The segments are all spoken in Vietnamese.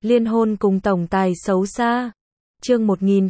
Liên hôn cùng tổng tài xấu xa. Chương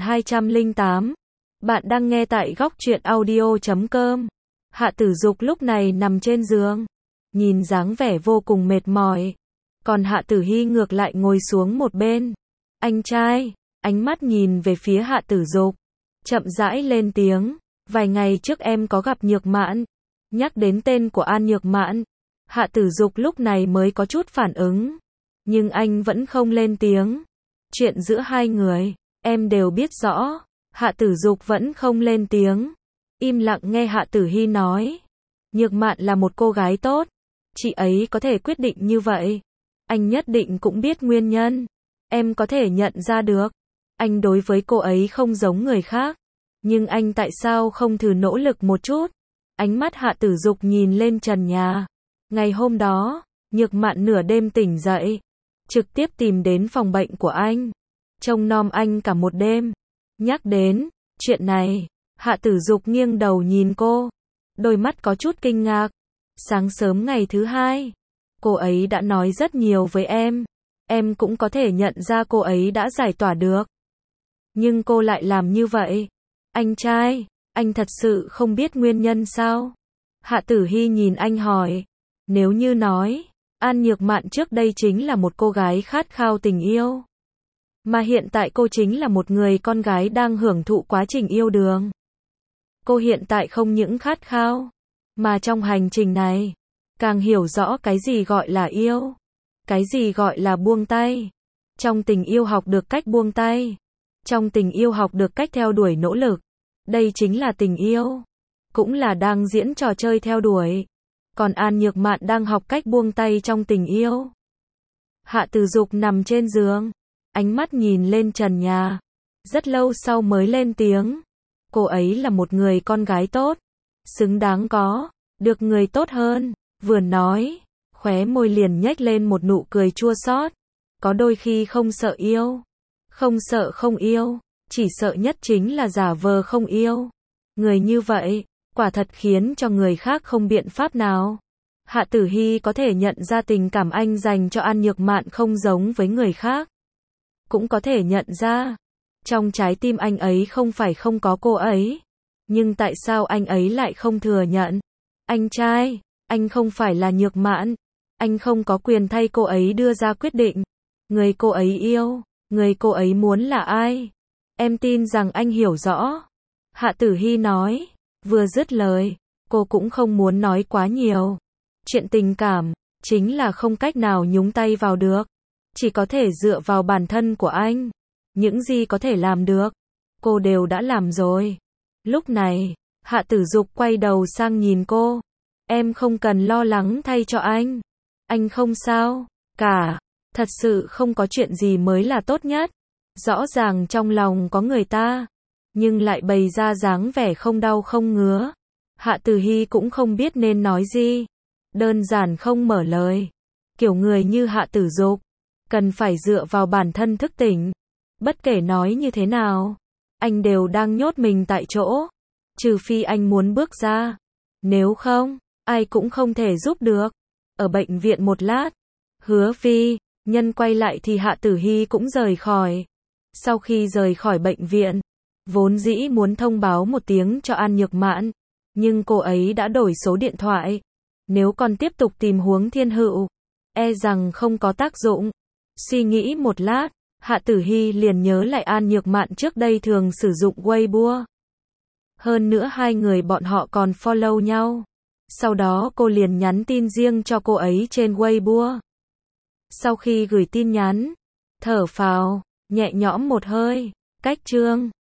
1208. Bạn đang nghe tại góc truyện audio.com. Hạ Tử Dục lúc này nằm trên giường, nhìn dáng vẻ vô cùng mệt mỏi. Còn Hạ Tử Hy ngược lại ngồi xuống một bên. Anh trai, ánh mắt nhìn về phía Hạ Tử Dục, chậm rãi lên tiếng. Vài ngày trước em có gặp Nhược Mạn. Nhắc đến tên của An Nhược Mạn, Hạ Tử Dục lúc này mới có chút phản ứng. Nhưng anh vẫn không lên tiếng. Chuyện giữa hai người, em đều biết rõ. Hạ Tử Dục vẫn không lên tiếng. Im lặng nghe Hạ Tử Hy nói. Nhược Mạn là một cô gái tốt. Chị ấy có thể quyết định như vậy. Anh nhất định cũng biết nguyên nhân. Em có thể nhận ra được. Anh đối với cô ấy không giống người khác. Nhưng anh tại sao không thử nỗ lực một chút? Ánh mắt Hạ Tử Dục nhìn lên trần nhà. Ngày hôm đó, Nhược Mạn nửa đêm tỉnh dậy, trực tiếp tìm đến phòng bệnh của anh, trông nom anh cả một đêm. Nhắc đến chuyện này, Hạ Tử Dục nghiêng đầu nhìn cô, đôi mắt có chút kinh ngạc. Sáng sớm ngày thứ hai, cô ấy đã nói rất nhiều với em cũng có thể nhận ra cô ấy đã giải tỏa được. Nhưng cô lại làm như vậy. Anh trai, anh thật sự không biết nguyên nhân sao? Hạ Tử Hy nhìn anh hỏi. Nếu như nói, An Nhược Mạn trước đây chính là một cô gái khát khao tình yêu, mà hiện tại cô chính là một người con gái đang hưởng thụ quá trình yêu đương. Cô hiện tại không những khát khao, mà trong hành trình này, càng hiểu rõ cái gì gọi là yêu, cái gì gọi là buông tay. Trong tình yêu học được cách buông tay, trong tình yêu học được cách theo đuổi nỗ lực. Đây chính là tình yêu, cũng là đang diễn trò chơi theo đuổi. Còn An Nhược Mạn đang học cách buông tay trong tình yêu. Hạ Tử Dục nằm trên giường, ánh mắt nhìn lên trần nhà, rất lâu sau mới lên tiếng. Cô ấy là một người con gái tốt, xứng đáng có được người tốt hơn. Vừa nói, khóe môi liền nhếch lên một nụ cười chua xót. Có đôi khi không sợ yêu, không sợ không yêu, chỉ sợ nhất chính là giả vờ không yêu. Người như vậy, quả thật khiến cho người khác không biện pháp nào. Hạ Tử Hy có thể nhận ra tình cảm anh dành cho An Nhược Mạn không giống với người khác. Cũng có thể nhận ra, trong trái tim anh ấy không phải không có cô ấy. Nhưng tại sao anh ấy lại không thừa nhận? Anh trai, anh không phải là Nhược Mạn. Anh không có quyền thay cô ấy đưa ra quyết định. Người cô ấy yêu, người cô ấy muốn là ai? Em tin rằng anh hiểu rõ. Hạ Tử Hy nói. Vừa dứt lời, cô cũng không muốn nói quá nhiều. Chuyện tình cảm, chính là không cách nào nhúng tay vào được. Chỉ có thể dựa vào bản thân của anh. Những gì có thể làm được, cô đều đã làm rồi. Lúc này, Hạ Tử Dục quay đầu sang nhìn cô. Em không cần lo lắng thay cho anh. Anh không sao cả. Thật sự không có chuyện gì mới là tốt nhất. Rõ ràng trong lòng có người ta, nhưng lại bày ra dáng vẻ không đau không ngứa. Hạ Tử Hy cũng không biết nên nói gì. Đơn giản không mở lời. Kiểu người như Hạ Tử Dục, cần phải dựa vào bản thân thức tỉnh. Bất kể nói như thế nào, anh đều đang nhốt mình tại chỗ. Trừ phi anh muốn bước ra. Nếu không, ai cũng không thể giúp được. Ở bệnh viện một lát, Hứa Phi Nhân quay lại thì Hạ Tử Hy cũng rời khỏi. Sau khi rời khỏi bệnh viện, vốn dĩ muốn thông báo một tiếng cho An Nhược Mạn, nhưng cô ấy đã đổi số điện thoại. Nếu còn tiếp tục tìm Huống Thiên Hựu, e rằng không có tác dụng. Suy nghĩ một lát, Hạ Tử Hy liền nhớ lại An Nhược Mạn trước đây thường sử dụng Weibo. Hơn nữa hai người bọn họ còn follow nhau. Sau đó cô liền nhắn tin riêng cho cô ấy trên Weibo. Sau khi gửi tin nhắn, thở phào nhẹ nhõm một hơi. Cách chương